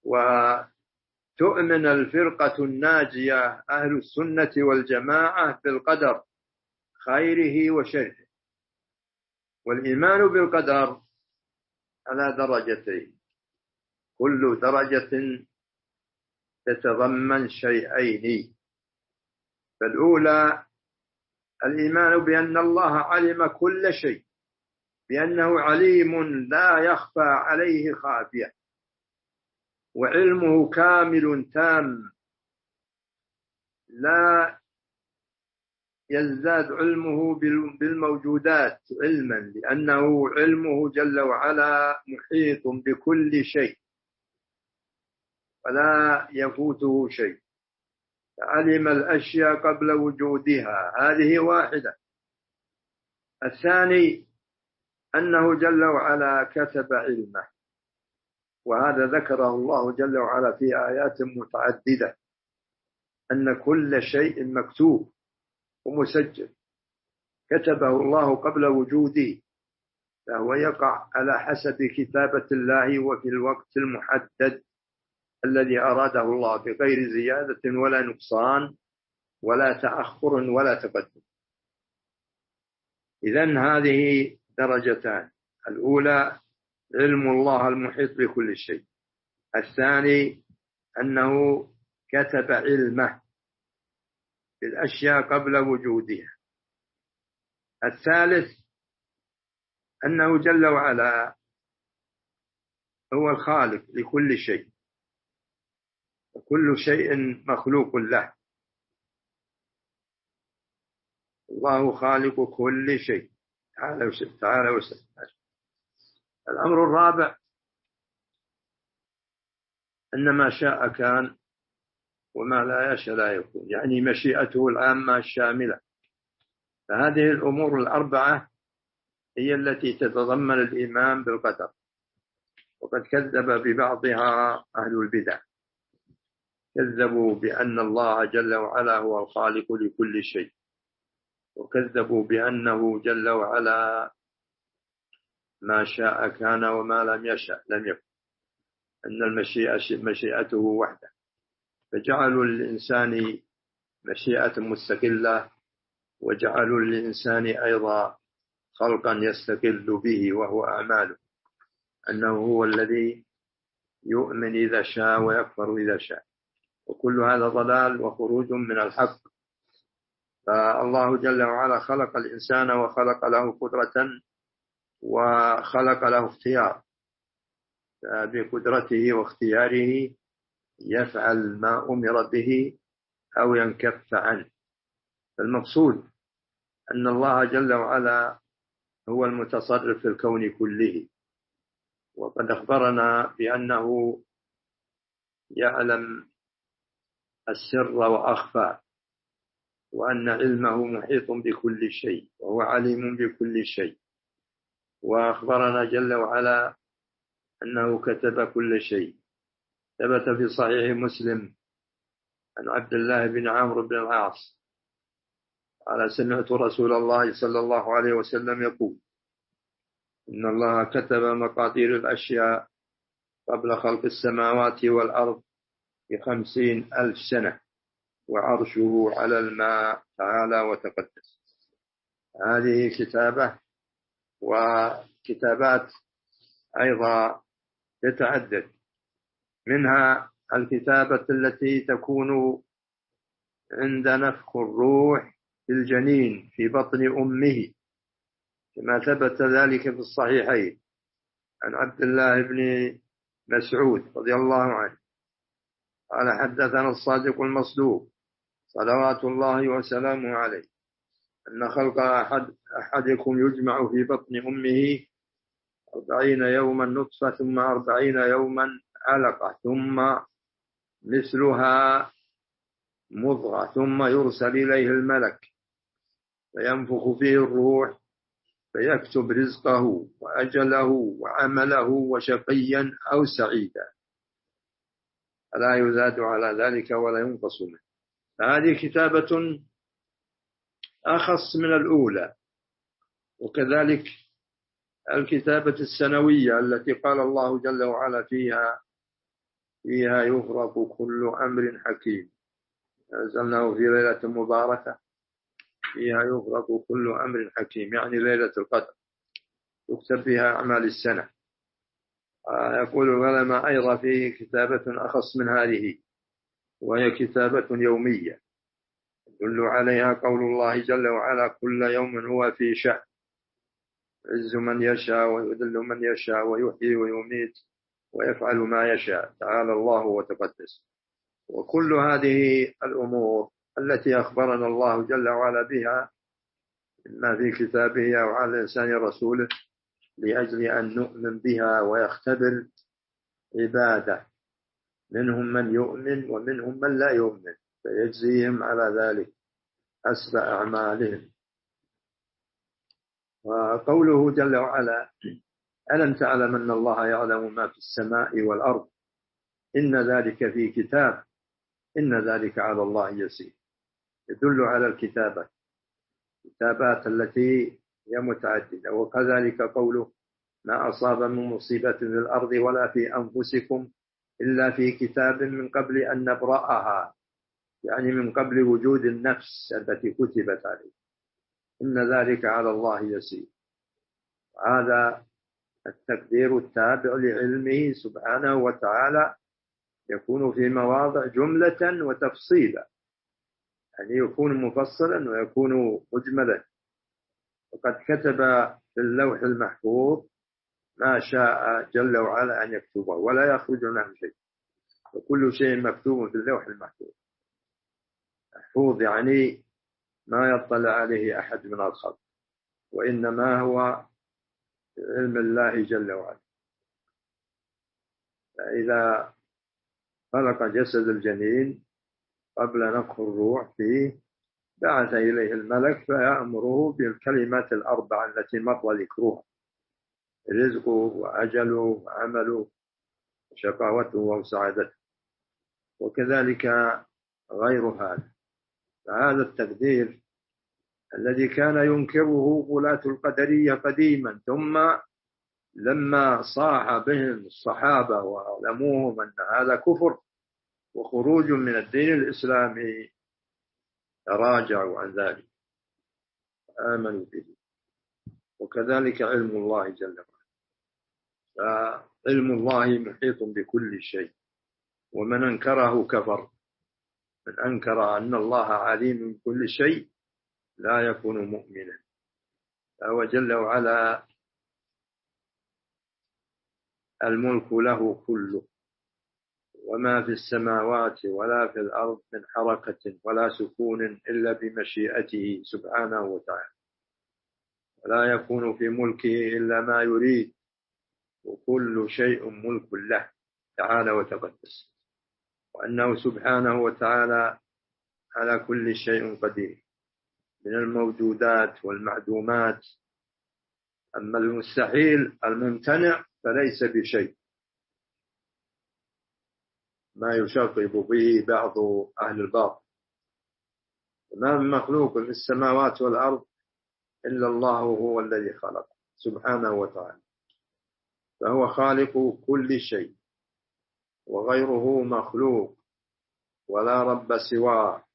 وتؤمن الفرقة الناجية أهل السنة والجماعة بالقدر خيره وشره. والإيمان بالقدر على درجتين، كل درجة تتضمن شيئين. فالأولى الإيمان بأن الله علم كل شيء، بأنه عليم لا يخفى عليه خافية، وعلمه كامل تام لا يزداد علمه بالموجودات علما، لأنه علمه جل وعلا محيط بكل شيء ولا يفوته شيء. علم الأشياء قبل وجودها، هذه واحدة. الثاني أنه جل وعلا كتب علمه، وهذا ذكره الله جل وعلا في آيات متعددة، أن كل شيء مكتوب ومسجل كتبه الله قبل وجوده، فهو يقع على حسب كتابة الله وفي الوقت المحدد الذي أراده الله، بغير زيادة ولا نقصان ولا تأخر ولا تقدم. إذن هذه درجتان، الأولى علم الله المحيط بكل شيء، الثاني أنه كتب علمه بالأشياء قبل وجودها، الثالث أنه جل وعلا هو الخالق لكل شيء، وكل شيء مخلوق له، الله خالق كل شيء تعالى وسلم. الأمر الرابع أن ما شاء كان وما لا يشاء لا يكون، يعني مشيئته العامة الشاملة. فهذه الأمور الأربعة هي التي تتضمن الإيمان بالقدر. وقد كذب ببعضها أهل البدع، كذبوا بأن الله جل وعلا هو الخالق لكل شيء، وكذبوا بأنه جل وعلا ما شاء كان وما لم يشاء لم يكن، أن مشيئته وحده، فجعلوا للإنسان مشيئة مستقلة، وجعلوا للإنسان أيضا خلقا يستقل به وهو أعماله، أنه هو الذي يؤمن إذا شاء ويكفر إذا شاء، وكل هذا ضلال وخروج من الحق. فالله جل وعلا خلق الإنسان وخلق له قدرة وخلق له اختيار، بقدرته واختياره يفعل ما أمر به أو ينكف عنه. فالمقصود أن الله جل وعلا هو المتصرف في الكون كله، وقد أخبرنا بأنه يعلم السر وأخفى، وأن علمه محيط بكل شيء وهو عليم بكل شيء. وأخبرنا جل وعلا أنه كتب كل شيء. ثبت في صحيح مسلم عن عبد الله بن عمرو بن العاص قال: سمعت رسول الله صلى الله عليه وسلم يقول: إن الله كتب مقادير الأشياء قبل خلق السماوات والأرض ب50,000 سنة، وعرشه على الماء تعالى وتقدس. هذه كتابة، وكتابات أيضا تتعدد، منها الكتابة التي تكون عند نفخ الروح في الجنين في بطن أمه، كما ثبت ذلك في الصحيحين عن عبد الله بن مسعود رضي الله عنه قال: حدثنا الصادق المصدوق صلوات الله وسلامه عليه أن خلق أحدكم يجمع في بطن أمه 40 يوما نطفة، ثم 40 يوما علقة، ثم مثلها مضغة، ثم يرسل إليه الملك فينفخ فيه الروح فيكتب رزقه وأجله وعمله وشقيا أو سعيدا، فلا يزاد على ذلك ولا ينقص منه. فهذه كتابة أخص من الأولى. وكذلك الكتابة السنوية التي قال الله جل وعلا فيها: فيها يفرق كل أمر حكيم. أنزلناه في ليلة مباركة فيها يفرق كل أمر حكيم، يعني ليلة القدر يكتب فيها أعمال السنة. يقول العلماء أيضا فيه كتابة أخص من هذه، وهي كتابة يومية يدل عليها قول الله جل وعلا: كل يوم هو في شأن، يعز من يشاء ويذل من يشاء ويحيي ويميت ويفعل ما يشاء، تعالى الله وتقدس. وكل هذه الأمور التي أخبرنا الله جل وعلا بها إما في كتابه أو على لسان رسوله لأجل أن نؤمن بها ويختبر عباده، منهم من يؤمن ومنهم من لا يؤمن، فيجزيهم على ذلك حسب أعمالهم. وقوله جل وعلا: ألم تعلم أن الله يعلم ما في السماء والأرض إن ذلك في كتاب إن ذلك على الله يسير، يدل على الكتابات التي هي متعددة. وكذلك قوله: ما أصاب من مصيبة في الأرض ولا في أنفسكم إلا في كتاب من قبل أن نبرأها، يعني من قبل وجود النفس التي كتبت عليه، إن ذلك على الله يسير. هذا التقدير التابع لعلمه سبحانه وتعالى يكون في مواضع جملة وتفصيلا، يعني يكون مفصلا ويكون مجملا. وقد كتب في اللوح المحفوظ ما شاء جل وعلا أن يكتبه ولا يخرج عنه شيء، وكل شيء مكتوب في اللوح المحفوظ. محفوظ يعني ما يطلع عليه أحد من الخلق، وإنما هو علم الله جل وعلا. فإذا خلق جسد الجنين قبل نفخ الروح فيه بعث إليه الملك فيأمره بالكلمات الأربع التي مر ذكرها: رزقه وأجله وعمله وشقاوته وسعادته، وكذلك غير هذا. فهذا التقدير الذي كان ينكره غلاة القدرية قديما، ثم لما صاح بهم الصحابة وعلموهم أن هذا كفر وخروج من الدين الإسلامي تراجعوا عن ذلك آمنوا به. وكذلك علم الله جل وعلا، فعلم الله محيط بكل شيء، ومن أنكره كفر. من أنكر أن الله عليم بكل شيء لا يكون مؤمنا. فهو جل وعلا الملك له كله، وما في السماوات ولا في الأرض من حركة ولا سكون إلا بمشيئته سبحانه وتعالى، ولا يكون في ملكه إلا ما يريد، وكل شيء ملك له تعالى وتقدس، وأنه سبحانه وتعالى على كل شيء قدير من الموجودات والمعدومات. أما المستحيل الممتنع فليس بشيء، ما يشغب به بعض أهل الباطل. ما من مخلوق في السماوات والأرض إلا الله هو الذي خلق سبحانه وتعالى، فهو خالق كل شيء، وغيره مخلوق ولا رب سواه،